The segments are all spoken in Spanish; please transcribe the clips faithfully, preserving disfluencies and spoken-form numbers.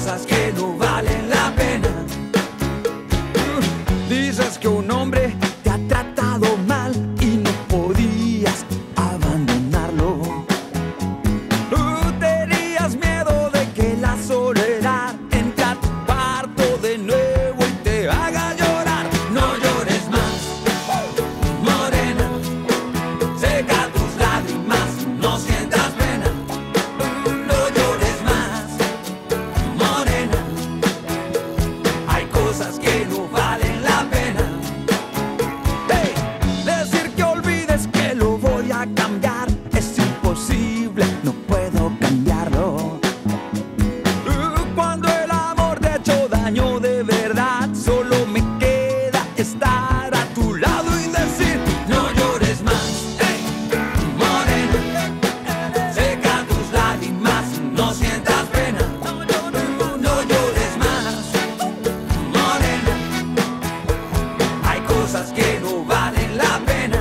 cosas que no valen la pena. Dices que un hombre te ha tratado mal y no podías abandonarlo. Tú tenías miedo de que la soledad entre a tu cuarto de nuevo y te haga llorar. No llores más, morena, seca tus lágrimas, no sientas pena. No llores más, morena, hay cosas que no valen la pena. Hey, decir que olvides que lo voy a cambiar es imposible, no puedo cambiarlo. Cuando el amor te ha hecho daño de verdad, solo me queda estar a tu lado y decir: no llores más, hey, morena, seca tus lágrimas, no sientas pena. No llores más, morena, hay cosas que no valen la pena.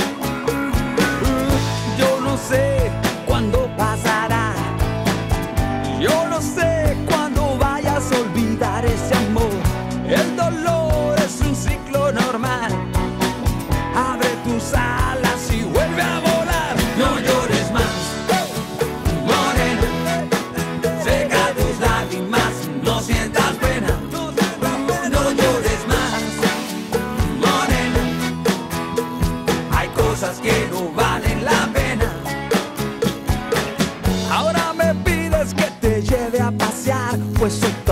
Yo no sé cuándo pasará, yo no sé cuándo vayas a olvidar ese amor. El dolor es un ciclo normal. Abre tus alas y vuelve a volar. No llores más, morena, seca tus lágrimas, no sientas pena. No llores más, morena, hay cosas que no valen la pena. Ahora me pides que te lleve a pasear, pues soy